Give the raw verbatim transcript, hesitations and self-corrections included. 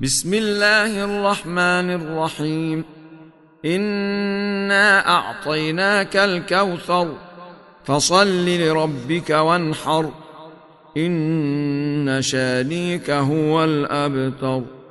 بسم الله الرحمن الرحيم. إنا أعطيناك الكوثر فصل لربك وانحر إن شانيك هو الأبتر.